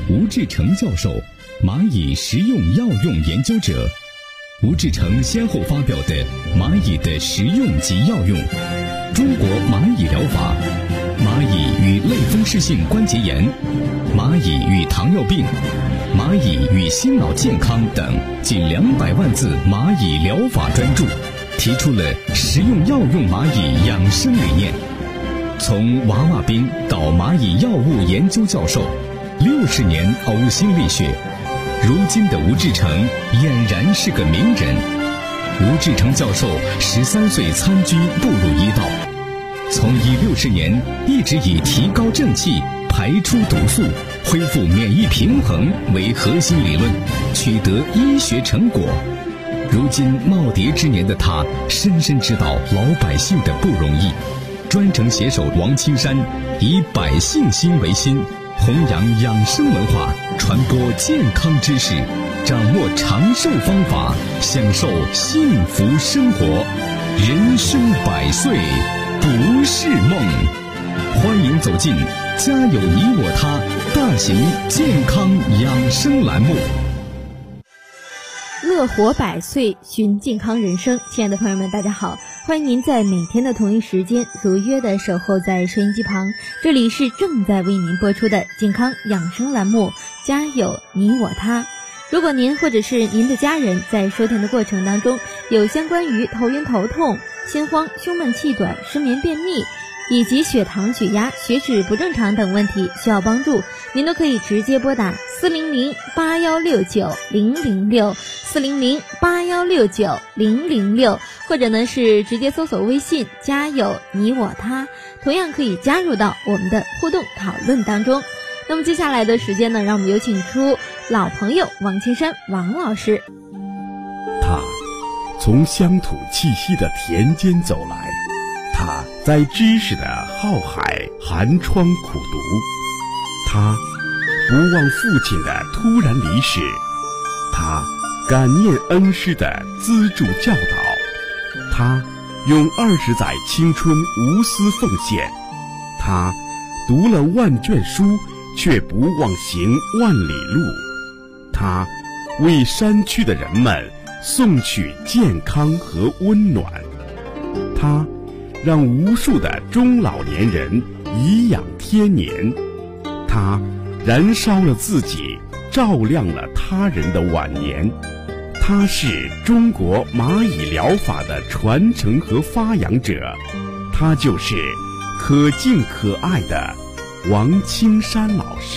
吴志成教授，蚂蚁食用药用研究者。吴志成先后发表的《蚂蚁的食用及药用》、《中国蚂蚁疗法》、《蚂蚁与类风湿性关节炎》、《蚂蚁与糖尿病》、《蚂蚁与心脑健康》等近200万字蚂蚁疗法专著，提出了食用药用蚂蚁养生理念。从娃娃兵到蚂蚁药物研究教授，60年呕心沥血，如今的吴志成俨然是个名人。吴志成教授13岁参军步入医道，从医60年一直以提高正气、排出毒素、恢复免疫平衡为核心理论，取得医学成果。如今耄耋之年的他，深深知道老百姓的不容易，专程携手王青山，以百姓心为心，弘扬养生文化，传播健康知识，掌握长寿方法，享受幸福生活。人生100岁不是梦。欢迎走进家有你我他大型健康养生栏目。 乐活100岁，寻健康人生。亲爱的朋友们，大家好，欢迎您在每天的同一时间如约的守候在收音机旁，这里是正在为您播出的健康养生栏目家有你我他。如果您或者是您的家人在收听的过程当中有相关于头晕头痛、心慌、胸闷气短、失眠便秘以及血糖血压血脂不正常等问题需要帮助，您都可以直接拨打400-8169-006 400-8169-006，或者呢是直接搜索微信家有你我他，同样可以加入到我们的互动讨论当中。那么接下来的时间呢，让我们有请出老朋友王青山王老师。 他从乡土气息的田间走来，他在知识的浩海寒窗苦读，他不忘父亲的突然离世，他感念恩师的资助教导，他用20载青春无私奉献，他读了万卷书却不忘行万里路，他为山区的人们送去健康和温暖，他让无数的中老年人颐养天年，他燃烧了自己，照亮了他人的晚年。他是中国蚂蚁疗法的传承和发扬者，他就是可敬可爱的王青山老师。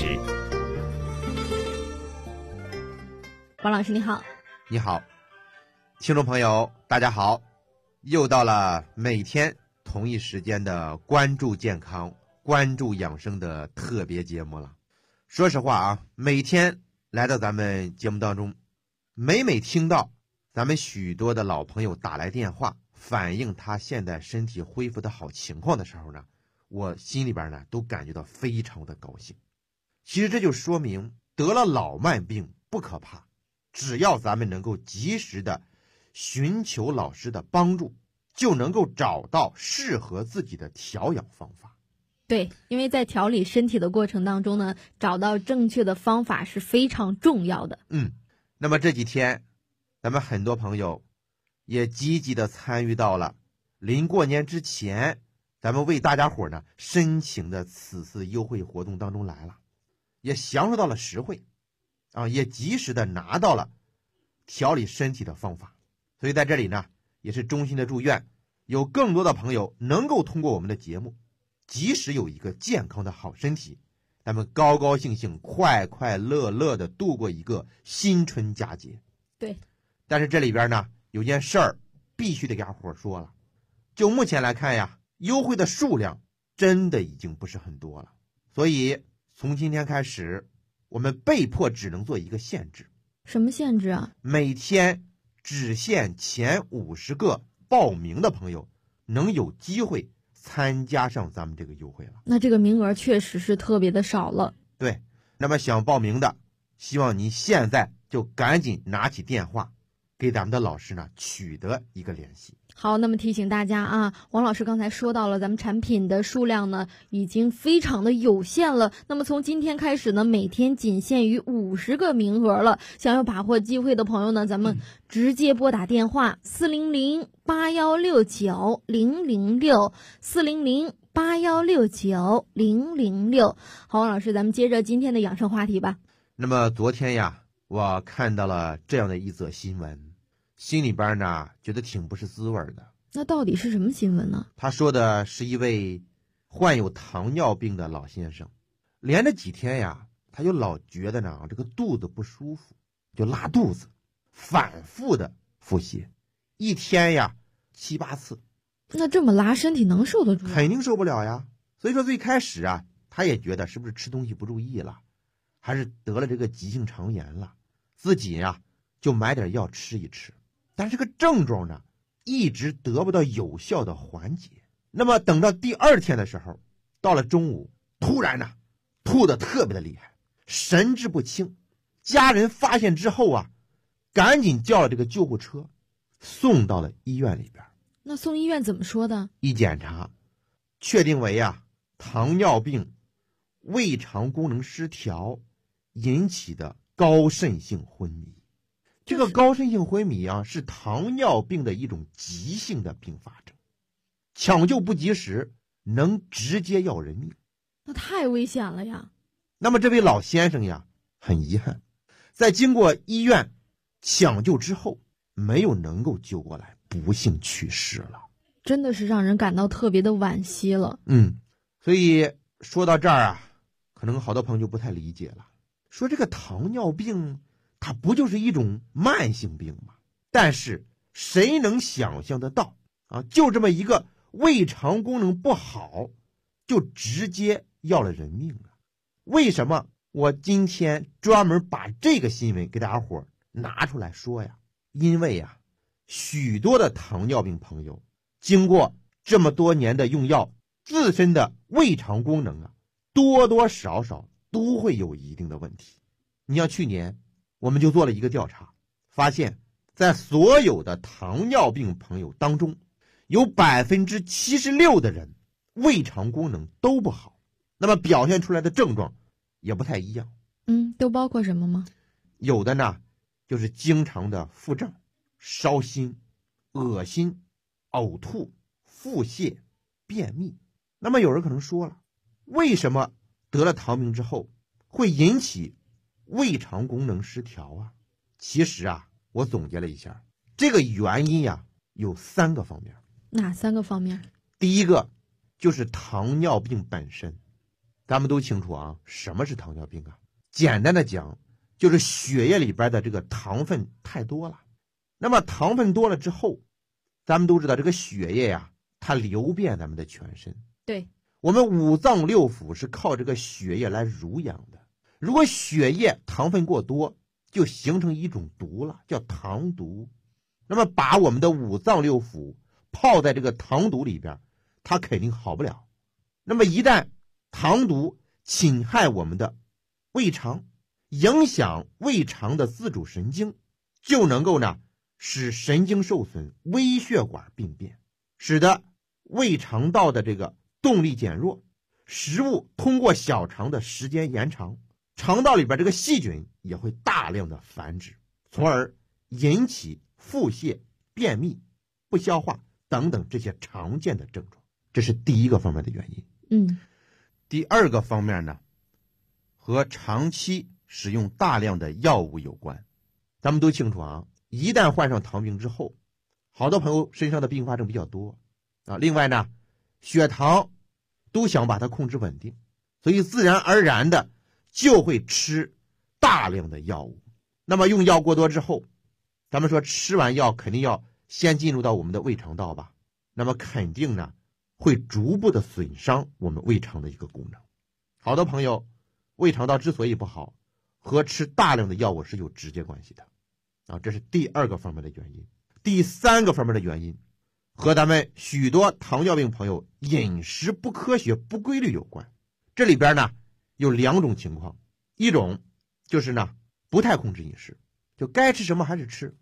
王老师你好。 你好，听众朋友大家好，又到了每天同一时间的关注健康、关注养生的特别节目了。说实话啊，每天来到咱们节目当中，每听到咱们许多的老朋友打来电话，反映他现在身体恢复的好情况的时候呢，我心里边呢都感觉到非常的高兴。其实这就说明得了老慢病不可怕，只要咱们能够及时的寻求老师的帮助，就能够找到适合自己的调养方法。 对，因为在调理身体的过程当中呢，找到正确的方法是非常重要的。 那么这几天咱们很多朋友也积极的参与到了临过年之前咱们为大家伙呢申请的此次优惠活动当中来了，也享受到了实惠也及时的拿到了调理身体的方法。所以在这里呢，也是衷心的祝愿有更多的朋友能够通过我们的节目及时有一个健康的好身体，咱们高高兴兴快快乐乐的度过一个新春佳节。 对， 但是这里边呢有件事儿必须得给大伙说了，就目前来看呀，优惠的数量真的已经不是很多了，所以从今天开始我们被迫只能做一个限制。 什么限制啊？ 每天只限前50个报名的朋友能有机会参加上咱们这个优惠了。 那这个名额确实是特别的少了。 对，那么想报名的，希望您现在就赶紧拿起电话给咱们的老师呢取得一个联系。 好，那么提醒大家啊，王老师刚才说到了咱们产品的数量呢已经非常的有限了，那么从今天开始呢，每天仅限于50个名额了。想要把握机会的朋友呢，咱们直接拨打电话400-8169-006 400-8169-006。好，王老师，咱们接着今天的养生话题吧。 那么昨天呀，我看到了这样的一则新闻，心里边呢觉得挺不是滋味的。 那到底是什么新闻呢？ 他说的是一位患有糖尿病的老先生，连着几天呀，他就老觉得呢这个肚子不舒服，就拉肚子，反复的腹泻，一天呀7、8次。 那这么拉，身体能受得住？ 肯定受不了呀。所以说最开始啊，他也觉得是不是吃东西不注意了，还是得了这个急性肠炎了，自己呀就买点药吃一吃。但是这个症状呢一直得不到有效的缓解。那么等到第2天的时候，到了中午，突然呢吐得特别的厉害，神志不清。家人发现之后啊，赶紧叫了这个救护车，送到了医院里边。 那送医院怎么说的？ 一检查，确定为糖尿病、胃肠功能失调引起的高渗性昏迷。这个高渗性昏迷啊，是糖尿病的一种急性的并发症，抢救不及时，能直接要人命。 那太危险了呀。 那么这位老先生呀，很遗憾，在经过医院抢救之后，没有能够救过来，不幸去世了。 真的是让人感到特别的惋惜了。 所以说到这儿啊，可能好多朋友就不太理解了，说这个糖尿病它不就是一种慢性病吗？但是谁能想象得到啊，就这么一个胃肠功能不好，就直接要了人命了。为什么我今天专门把这个新闻给大家伙拿出来说呀？因为呀，许多的糖尿病朋友经过这么多年的用药，自身的胃肠功能啊，多多少少都会有一定的问题。你像去年我们就做了一个调查，发现在所有的糖尿病朋友当中，有76%的人胃肠功能都不好，那么表现出来的症状也不太一样。 都包括什么吗？ 有的呢就是经常的腹胀、烧心、恶心、呕吐、腹泻、便秘。那么有人可能说了，为什么得了糖病之后会引起胃肠功能失调啊？其实啊，我总结了一下，这个原因呀有3个方面。 哪3个方面？ 第一个就是糖尿病本身。咱们都清楚啊，什么是糖尿病啊？简单的讲，就是血液里边的这个糖分太多了。那么糖分多了之后，咱们都知道这个血液呀，它流遍咱们的全身。 对， 我们5脏6腑是靠这个血液来濡养的。如果血液糖分过多，就形成一种毒了，叫糖毒。那么把我们的5脏6腑泡在这个糖毒里边，它肯定好不了。那么一旦糖毒侵害我们的胃肠，影响胃肠的自主神经，就能够呢使神经受损，微血管病变，使得胃肠道的这个动力减弱，食物通过小肠的时间延长，肠道里边这个细菌也会大量的繁殖，从而引起腹泻、便秘、不消化等等这些常见的症状。这是第一个方面的原因。第2个方面呢，和长期使用大量的药物有关。咱们都清楚啊，一旦患上糖病之后，好多朋友身上的并发症比较多啊。另外呢，血糖都想把它控制稳定，所以自然而然的就会吃大量的药物。那么用药过多之后，咱们说吃完药肯定要先进入到我们的胃肠道吧，那么肯定呢会逐步的损伤我们胃肠的一个功能。好多朋友胃肠道之所以不好，和吃大量的药物是有直接关系的啊，这是第2个方面的原因。第3个方面的原因和咱们许多糖尿病朋友饮食不科学不规律有关。这里边呢有2种情况，一种就是呢不太控制饮食，就该吃什么还是吃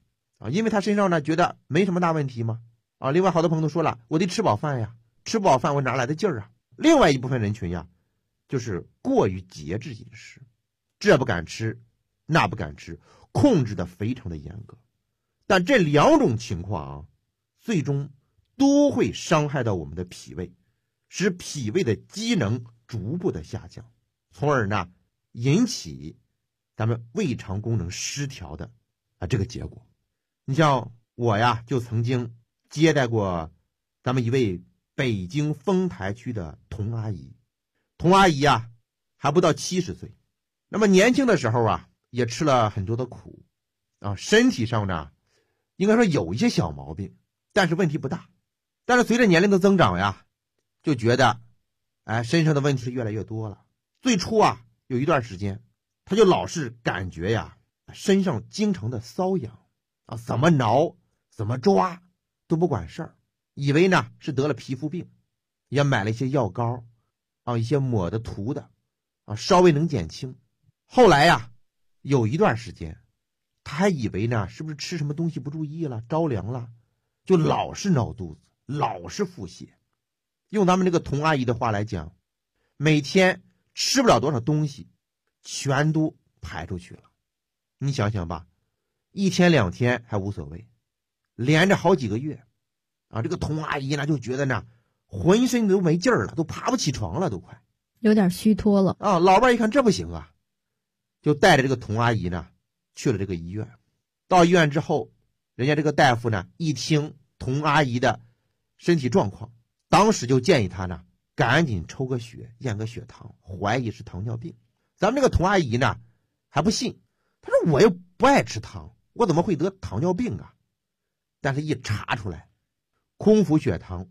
因为他身上呢觉得没什么大问题嘛。另外好多朋友都说了，我得吃饱饭呀，吃不饱饭我哪来的劲儿啊？另外一部分人群呀，就是过于节制饮食，这不敢吃，那不敢吃，控制的非常的严格。但这两种情况最终都会伤害到我们的脾胃，使脾胃的机能逐步的下降，从而呢引起咱们胃肠功能失调的这个结果。你像我呀，就曾经接待过咱们一位北京丰台区的童阿姨。童阿姨啊还不到70岁，那么年轻的时候也吃了很多的苦身体上呢应该说有一些小毛病，但是问题不大。但是随着年龄的增长呀，就觉得身上的问题是越来越多了。最初有一段时间他就老是感觉身上经常的瘙痒怎么挠怎么抓都不管事儿，以为呢是得了皮肤病，也买了一些药膏一些抹的涂的稍微能减轻。后来有一段时间他还以为呢是不是吃什么东西不注意了，着凉了，就老是闹肚子，老是腹泻。用咱们这个童阿姨的话来讲，每天吃不了多少东西全都排出去了。你想想吧，1天2天还无所谓，连着好几个月这个童阿姨呢就觉得呢浑身都没劲儿了，都爬不起床了，都快有点虚脱了老伴一看这不行就带着这个童阿姨呢去了这个医院。到医院之后，人家这个大夫呢一听童阿姨的身体状况，当时就建议她呢赶紧抽个血验个血糖，怀疑是糖尿病。咱们这个童阿姨呢还不信，她说我又不爱吃糖，我怎么会得糖尿病但是一查出来空腹血糖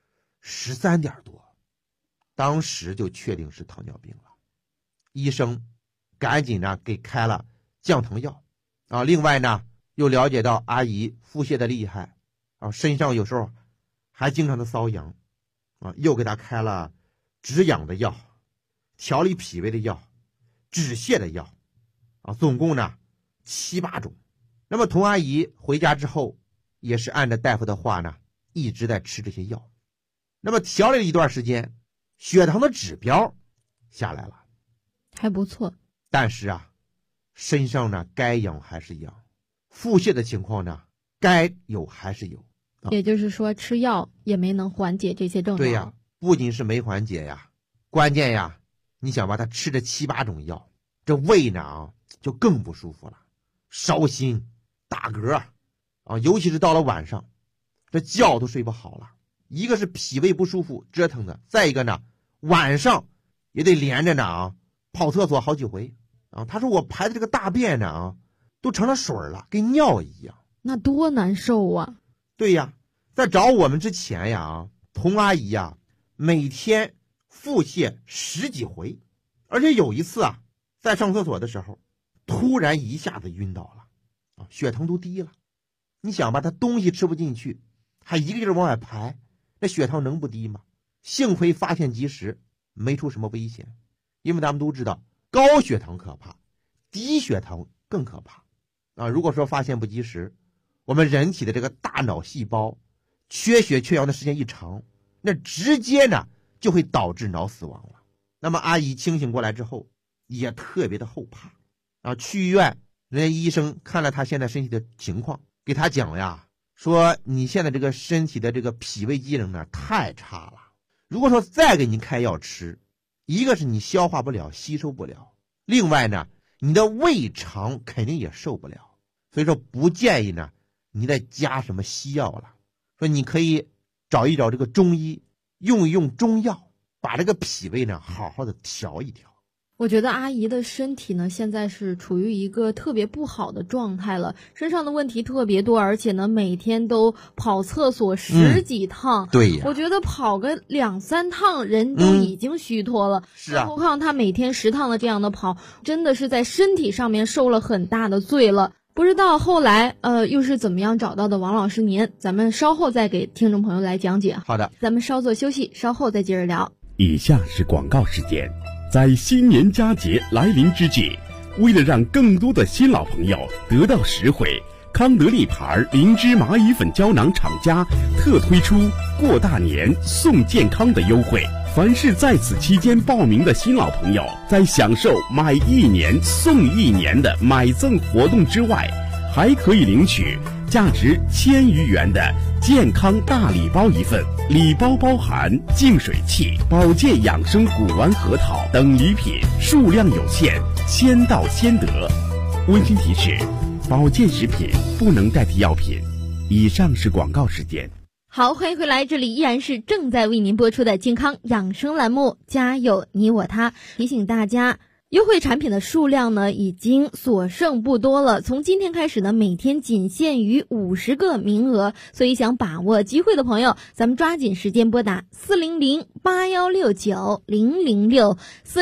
13点多，当时就确定是糖尿病了。医生赶紧呢给开了降糖药另外呢又了解到阿姨腹泻的厉害身上有时候还经常的瘙痒又给她开了止痒的药、调理脾胃的药、止泻的药总共呢7、8种。那么童阿姨回家之后也是按照大夫的话呢一直在吃这些药。那么调理了一段时间，血糖的指标下来了， 还不错， 但是身上呢该痒还是痒，腹泻的情况呢该有还是有也就是说吃药也没能缓解这些症状。 对呀，不仅是没缓解关键你想吧，他吃这7、8种药，这胃呢就更不舒服了，烧心打嗝尤其是到了晚上，这觉都睡不好了。一个是脾胃不舒服折腾的，再一个呢晚上也得连着呢跑厕所好几回他说我排的这个大便呢都成了水了，跟尿一样， 那多难受啊。 对呀，在找我们之前童阿姨每天腹泻10几回，而且有一次在上厕所的时候突然一下子晕倒了血糖都低了。你想吧，她东西吃不进去，还一个劲儿往外排，那血糖能不低吗？幸亏发现及时，没出什么危险。因为咱们都知道高血糖可怕，低血糖更可怕如果说发现不及时，我们人体的这个大脑细胞缺血缺氧的时间一长，那直接呢就会导致脑死亡了。那么阿姨清醒过来之后也特别的后怕去医院，人家医生看了她现在身体的情况，给她讲说你现在这个身体的这个脾胃机能呢太差了，如果说再给你开药吃，一个是你消化不了吸收不了，另外呢你的胃肠肯定也受不了，所以说不建议呢你再加什么西药了，说你可以找一找这个中医，用一用中药，把这个脾胃呢好好的调一调。 我觉得阿姨的身体呢现在是处于一个特别不好的状态了，身上的问题特别多，而且呢每天都跑厕所10几趟对呀， 我觉得跑个2、3趟人都已经虚脱了是何况他每天10趟的这样的跑，真的是在身体上面受了很大的罪了。不知道后来又是怎么样找到的王老师您，咱们稍后再给听众朋友来讲解。 好的， 咱们稍作休息，稍后再接着聊。 以下是广告时间。在新年佳节来临之际，为了让更多的新老朋友得到实惠， 康德利牌灵芝蚂蚁粉胶囊厂家特推出过大年送健康的优惠，凡是在此期间报名的新老朋友，在享受买1年送1年的买赠活动之外，还可以领取价值1000余元的健康大礼包一份，礼包包含净水器、保健养生古丸核桃等礼品，数量有限，先到先得。温馨提示：保健食品不能代替药品。以上是广告时间。 好，欢迎回来，这里依然是正在为您播出的健康养生栏目，家有你我他。提醒大家，优惠产品的数量呢已经所剩不多了，从今天开始呢，每天仅限于50个名额，所以想把握机会的朋友，咱们抓紧时间拨打400-8169-006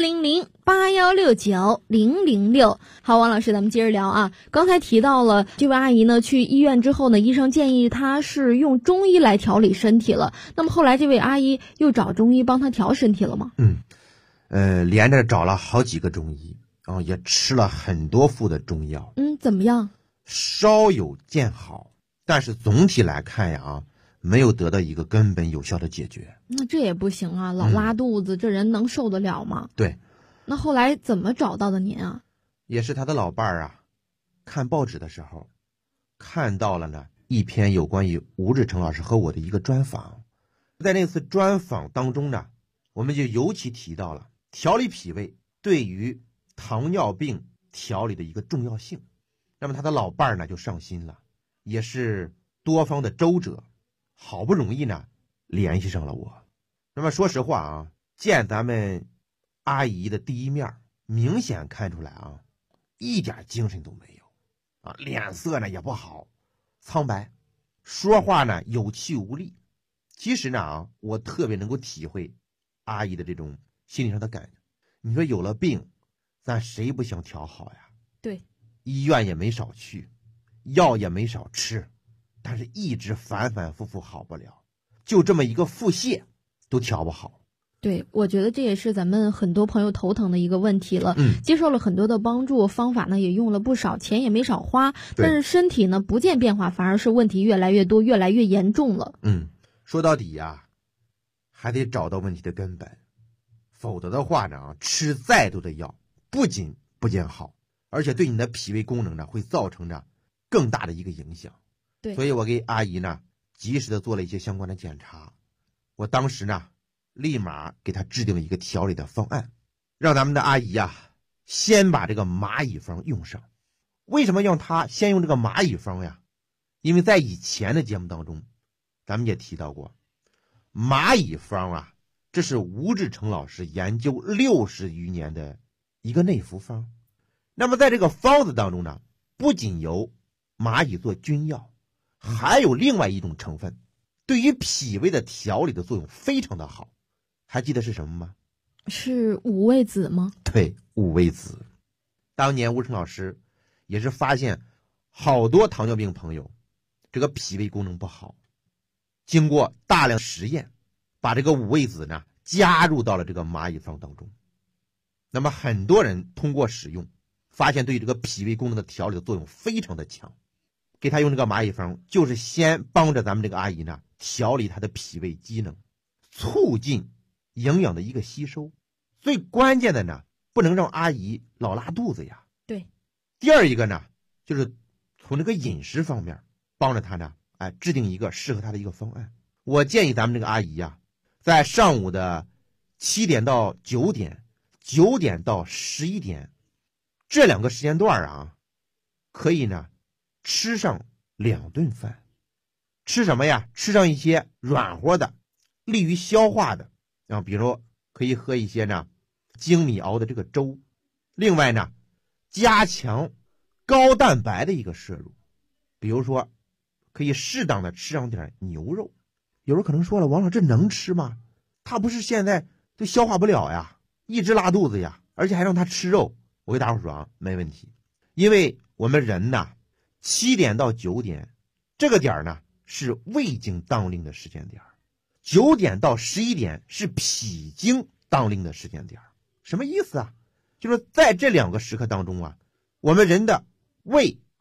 400-8169-006。好，王老师，咱们接着聊啊。刚才提到了这位阿姨呢，去医院之后呢，医生建议她是用中医来调理身体了。那么后来这位阿姨又找中医帮她调身体了吗？ 连着找了好几个中医，也吃了很多副的中药。 怎么样？ 稍有见好，但是总体来看呀，没有得到一个根本有效的解决。 那这也不行啊，老拉肚子，这人能受得了吗？ 对。 那后来怎么找到的您啊？ 也是他的老伴儿啊，看报纸的时候看到了呢一篇有关于吴志成老师和我的一个专访。在那次专访当中呢，我们就尤其提到了调理脾胃对于糖尿病调理的一个重要性。那么他的老伴儿呢就上心了，也是多方的周折，好不容易呢联系上了我。那么说实话啊，见咱们阿姨的第一面，明显看出来啊，一点精神都没有啊，脸色呢也不好，苍白，说话呢有气无力。其实呢我特别能够体会阿姨的这种心理上的感觉。你说有了病，咱谁不想调好呀？ 对， 医院也没少去，药也没少吃，但是一直反反复复好不了，就这么一个腹泻都调不好。 对，我觉得这也是咱们很多朋友头疼的一个问题了。接受了很多的帮助，方法呢也用了不少，钱也没少花，但是身体呢不见变化，反而是问题越来越多，越来越严重了。 说到底呀，还得找到问题的根本，否则的话呢，吃再多的药不仅不见好，而且对你的脾胃功能呢会造成着更大的一个影响。 对， 所以我给阿姨呢及时的做了一些相关的检查，我当时呢立马给她制定了一个调理的方案，让咱们的阿姨呀先把这个蚂蚁方用上。为什么让她先用这个蚂蚁方呀？因为在以前的节目当中咱们也提到过，蚂蚁方啊，这是吴志成老师研究60余年的一个内服方。那么在这个方子当中呢，不仅由蚂蚁做君药，还有另外一种成分，对于脾胃的调理的作用非常的好。还记得是什么吗？ 是五味子吗？ 对，五味子。当年吴志成老师也是发现好多糖尿病朋友这个脾胃功能不好，经过大量实验，把这个五味子呢加入到了这个蚂蚁方当中。那么很多人通过使用发现对这个脾胃功能的调理的作用非常的强。给他用这个蚂蚁方，就是先帮着咱们这个阿姨呢调理她的脾胃机能，促进营养的一个吸收。最关键的呢，不能让阿姨老拉肚子呀。 对。 第二一个呢，就是从这个饮食方面帮着她呢制定一个适合她的一个方案。我建议咱们这个阿姨呀，在上午的7点到9点，9点到11点这2个时间段啊，可以呢吃上2顿饭。吃什么呀？吃上一些软和的利于消化的，比如可以喝一些呢精米熬的这个粥。另外呢，加强高蛋白的一个摄入，比如说可以适当的吃上点牛肉。有人可能说了，王老这能吃吗？他不是现在就消化不了呀，一直拉肚子呀，而且还让他吃肉。我给大伙说啊，没问题。因为我们人呐7点到9点这个点呢是胃经当令的时间点，9点到11点是脾经当令的时间点。什么意思啊？就是在这2个时刻当中啊，我们人的胃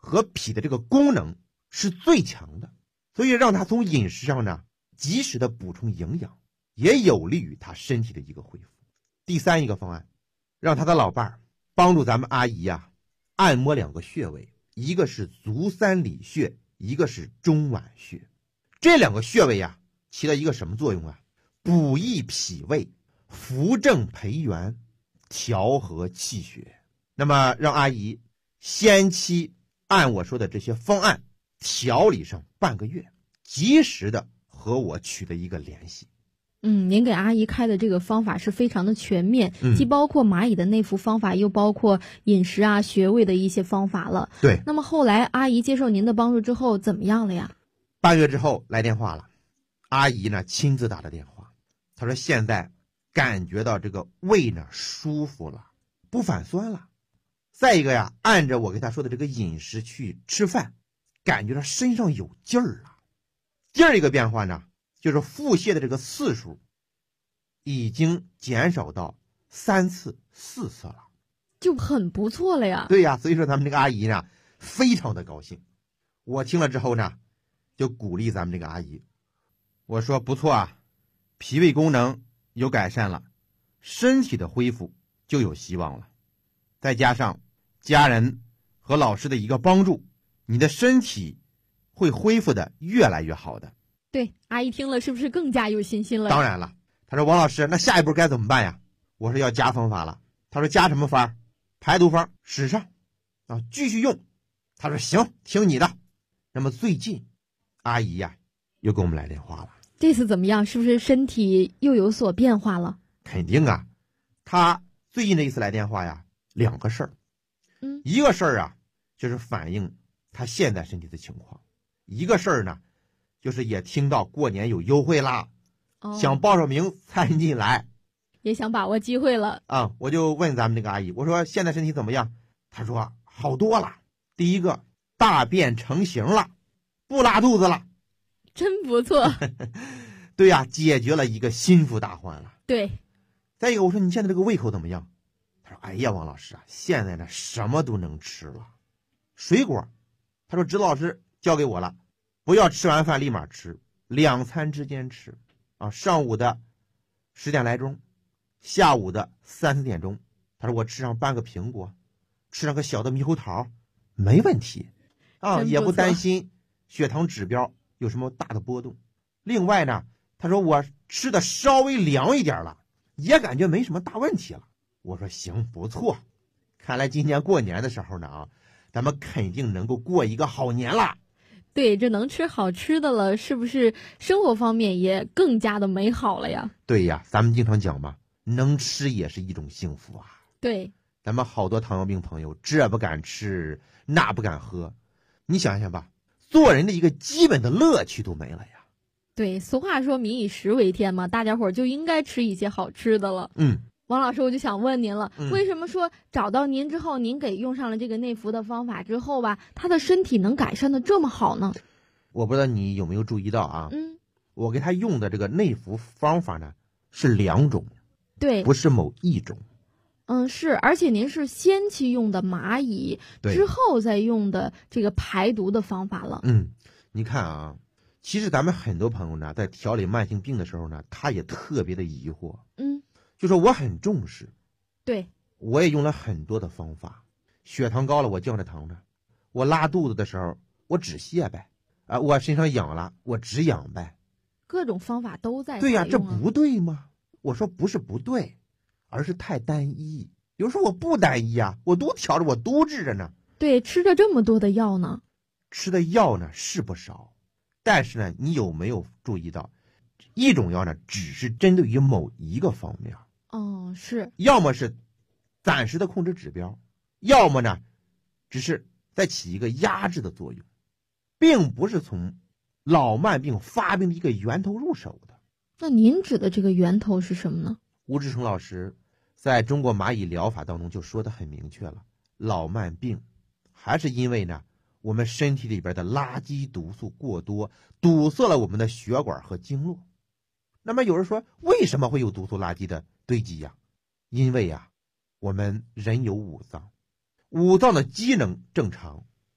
和脾的这个功能是最强的，所以让他从饮食上呢及时的补充营养，也有利于他身体的一个恢复。第三一个方案，让他的老伴儿帮助咱们阿姨呀按摩2个穴位，一个是足三里穴，一个是中脘穴。这2个穴位呀起到一个什么作用啊？补益脾胃，扶正培元，调和气血。那么让阿姨先期按我说的这些方案调理上半个月，及时的和我取得一个联系。 您给阿姨开的这个方法是非常的全面，既包括蚂蚁的内服方法，又包括饮食啊、穴位的一些方法了。 对。 那么后来阿姨接受您的帮助之后怎么样了呀？ 半月之后来电话了，阿姨呢亲自打的电话，她说现在感觉到这个胃呢舒服了，不反酸了。再一个呀，按着我给她说的这个饮食去吃饭，感觉到身上有劲儿了。第二一个变化呢，就是腹泻的这个次数已经减少到3次、4次了， 就很不错了呀。 对呀，所以说咱们这个阿姨呢非常的高兴。我听了之后呢，就鼓励咱们这个阿姨，我说不错啊，脾胃功能有改善了，身体的恢复就有希望了。再加上家人和老师的一个帮助，你的身体会恢复的越来越好的。 对，阿姨听了是不是更加有信心了？ 当然了，他说王老师，那下一步该怎么办呀？我说要加方法了。他说加什么法？排毒方使上啊，继续用。他说行，听你的。那么最近阿姨呀又给我们来电话了， 这次怎么样？是不是身体又有所变化了？ 肯定啊，他最近这一次来电话呀，2个事儿。一个事儿啊，就是反映他现在身体的情况；一个事儿呢，就是也听到过年有优惠啦，想报上名参进来， 也想把握机会了啊。我就问咱们这个阿姨，我说现在身体怎么样？她说好多了。第一个，大便成型了，不拉肚子了， 真不错。 对呀，解决了一个心腹大患了。 对。 再一个，我说你现在这个胃口怎么样？他说哎呀，王老师啊，现在呢什么都能吃了。水果，他说指导老师教给我了，不要吃完饭立马吃，2餐之间吃啊，上午的10点来钟，下午的3、4点钟。他说我吃上半个苹果，吃上个小的猕猴桃，没问题啊，也不担心血糖指标有什么大的波动。另外呢，他说我吃的稍微凉一点了，也感觉没什么大问题了。我说行，不错，看来今年过年的时候呢咱们肯定能够过一个好年了。 对，这能吃好吃的了，是不是生活方面也更加的美好了呀？ 对呀，咱们经常讲嘛，能吃也是一种幸福啊。 对， 咱们好多糖尿病朋友这不敢吃那不敢喝，你想想吧，做人的一个基本的乐趣都没了呀。 对，俗话说民以食为天嘛，大家伙就应该吃一些好吃的了。王老师，我就想问您了，为什么说找到您之后，您给用上了这个内服的方法之后吧，他的身体能改善的这么好呢？ 我不知道你有没有注意到啊，我给他用的这个内服方法呢是2种， 对， 不是某一种。 是，而且您是先期用的蚂蚁，之后再用的这个排毒的方法了。 你看啊，其实咱们很多朋友呢，在调理慢性病的时候呢，他也特别的疑惑。就说我很重视， 对， 我也用了很多的方法。血糖高了，我降着糖着；我拉肚子的时候，我止泻呗；我身上痒了，我止痒呗。 各种方法都在。 对呀，这不对吗？我说不是不对，而是太单一。有时候我不单一啊，我都调着，我都治着呢。 对，吃着这么多的药呢。 吃的药呢是不少，但是呢，你有没有注意到，一种药呢只是针对于某一个方面。 是， 要么是暂时的控制指标，要么呢只是在起一个压制的作用，并不是从老慢病发病的一个源头入手的。 那您指的这个源头是什么呢？ 吴志成老师在中国蚂蚁疗法当中就说得很明确了，老慢病还是因为呢我们身体里边的垃圾毒素过多，堵塞了我们的血管和经络。那么有人说，为什么会有毒素垃圾的堆积呀？因为呀，我们人有5脏，5脏的机能正常，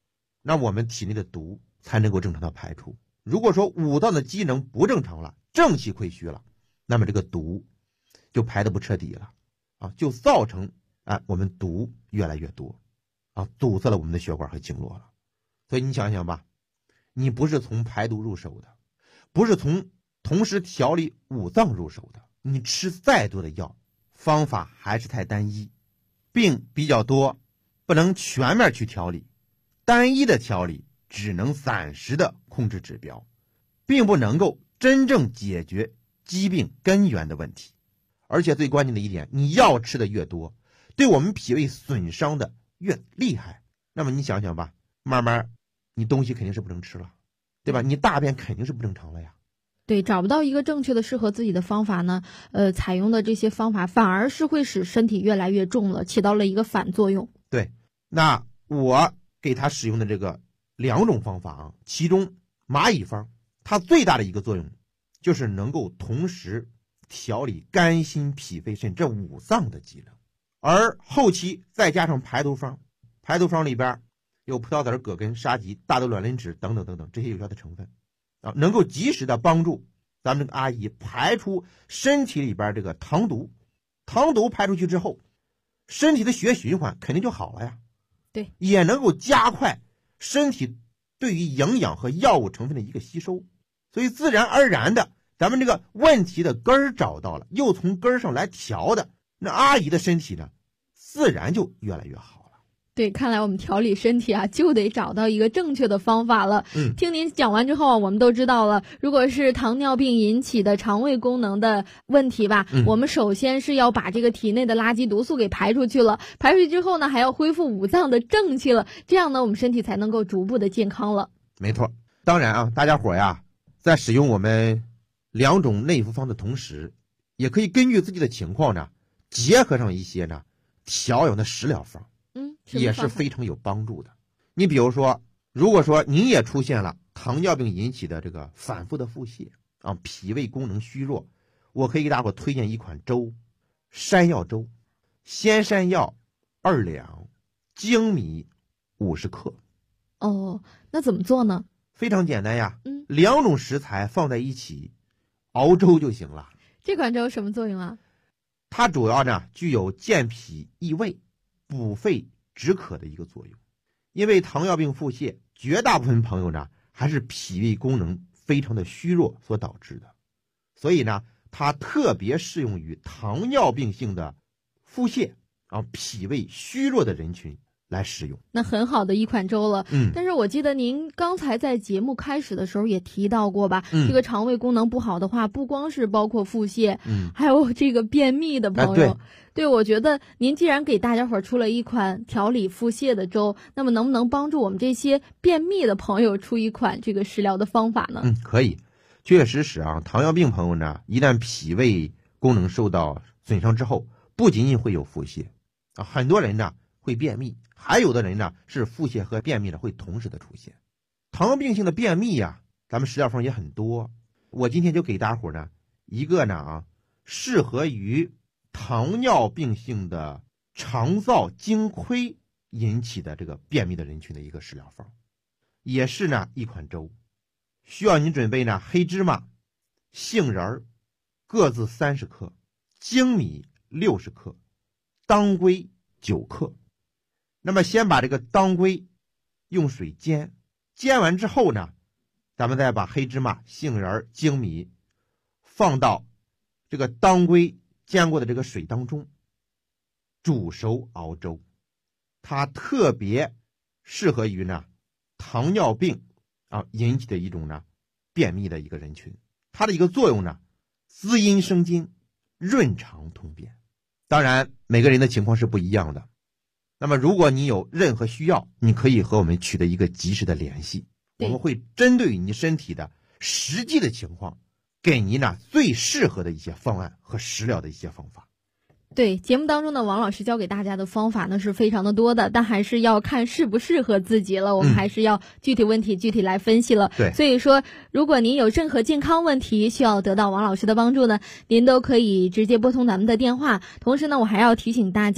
那我们体内的毒才能够正常的排出。如果说五脏的机能不正常了，正气亏虚了，那么这个毒就排得不彻底了啊，就造成我们毒越来越多啊，堵塞了我们的血管和经络了。所以你想想吧，你不是从排毒入手的，不是从同时调理五脏入手的，你吃再多的药，方法还是太单一，病比较多，不能全面去调理，单一的调理只能暂时的控制指标，并不能够真正解决疾病根源的问题。而且最关键的一点，你药吃的越多，对我们脾胃损伤的越厉害，那么你想想吧，慢慢你东西肯定是不能吃了，对吧？你大便肯定是不正常了呀。 对，找不到一个正确的适合自己的方法呢，采用的这些方法反而是会使身体越来越重了，起到了一个反作用。 对，那我给他使用的这个2种方法啊，其中蚂蚁方它最大的一个作用就是能够同时调理肝心脾肺肾这5脏的机能，而后期再加上排毒方，排毒方里边有葡萄籽、葛根、沙棘、大豆卵磷脂等等等等这些有效的成分啊，能够及时的帮助咱们这个阿姨排出身体里边这个糖毒。糖毒排出去之后，身体的血液循环肯定就好了呀。 对， 也能够加快身体对于营养和药物成分的一个吸收，所以自然而然的，咱们这个问题的根儿找到了，又从根儿上来调的，那阿姨的身体呢，自然就越来越好了。 对，看来我们调理身体啊，就得找到一个正确的方法了。听您讲完之后啊，我们都知道了，如果是糖尿病引起的肠胃功能的问题吧，我们首先是要把这个体内的垃圾毒素给排出去了，排出去之后呢，还要恢复五脏的正气了，这样呢，我们身体才能够逐步的健康了。 没错，当然啊，大家伙呀，在使用我们2种内服方的同时，也可以根据自己的情况呢，结合上一些呢调养的食疗方。也是非常有帮助的。你比如说，如果说你也出现了糖尿病引起的这个反复的腹泻啊，脾胃功能虚弱，我可以给大伙推荐一款粥，山药粥，鲜山药2两，粳米50克。 哦，那怎么做呢？ 非常简单呀，2种食材放在一起熬粥就行了。 这款粥有什么作用啊？ 它主要呢具有健脾益胃、补肺止渴的一个作用。因为糖尿病腹泻，绝大部分朋友呢还是脾胃功能非常的虚弱所导致的，所以呢它特别适用于糖尿病性的腹泻脾胃虚弱的人群来使用。 那很好的一款粥了。但是我记得您刚才在节目开始的时候也提到过吧，这个肠胃功能不好的话，不光是包括腹泻，还有这个便秘的朋友。对，我觉得您既然给大家伙出了一款调理腹泻的粥，那么能不能帮助我们这些便秘的朋友出一款这个食疗的方法呢？ 可以，确实是啊，糖尿病朋友呢，一旦脾胃功能受到损伤之后，不仅仅会有腹泻啊，很多人呢会便秘，还有的人呢是腹泻和便秘呢会同时的出现。糖尿病性的便秘呀，咱们食疗方也很多，我今天就给大伙呢一个呢适合于糖尿病性的肠燥精亏引起的这个便秘的人群的一个食疗方，也是呢一款粥。需要您准备呢黑芝麻、杏仁各自30克，粳米60克，当归9克。那么先把这个当归用水煎，煎完之后呢，咱们再把黑芝麻、杏仁、粳米放到这个当归煎过的这个水当中煮熟熬粥。它特别适合于呢糖尿病引起的一种呢便秘的一个人群。它的一个作用呢，滋阴生津，润肠通便。当然每个人的情况是不一样的，那么如果你有任何需要，你可以和我们取得一个及时的联系，我们会针对你身体的实际的情况，给您呢最适合的一些方案和食疗的一些方法。 对，节目当中呢，王老师教给大家的方法呢是非常的多的，但还是要看适不适合自己了，我们还是要具体问题具体来分析了。 对， 所以说如果您有任何健康问题需要得到王老师的帮助呢，您都可以直接拨通咱们的电话。同时呢，我还要提醒大家